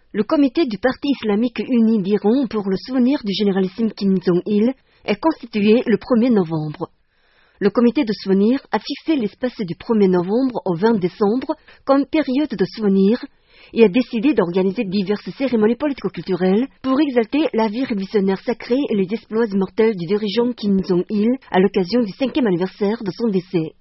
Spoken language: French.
Le comité du Parti islamique uni d'Iran pour le souvenir du généralissime Kim Jong-il est constitué le 1er novembre. Le comité de souvenir a fixé l'espace du 1er novembre au 20 décembre comme période de souvenir et a décidé d'organiser diverses cérémonies politico-culturelles pour exalter la vie révolutionnaire sacrée et les exploits immortels du dirigeant Kim Jong-il à l'occasion du 5e anniversaire de son décès.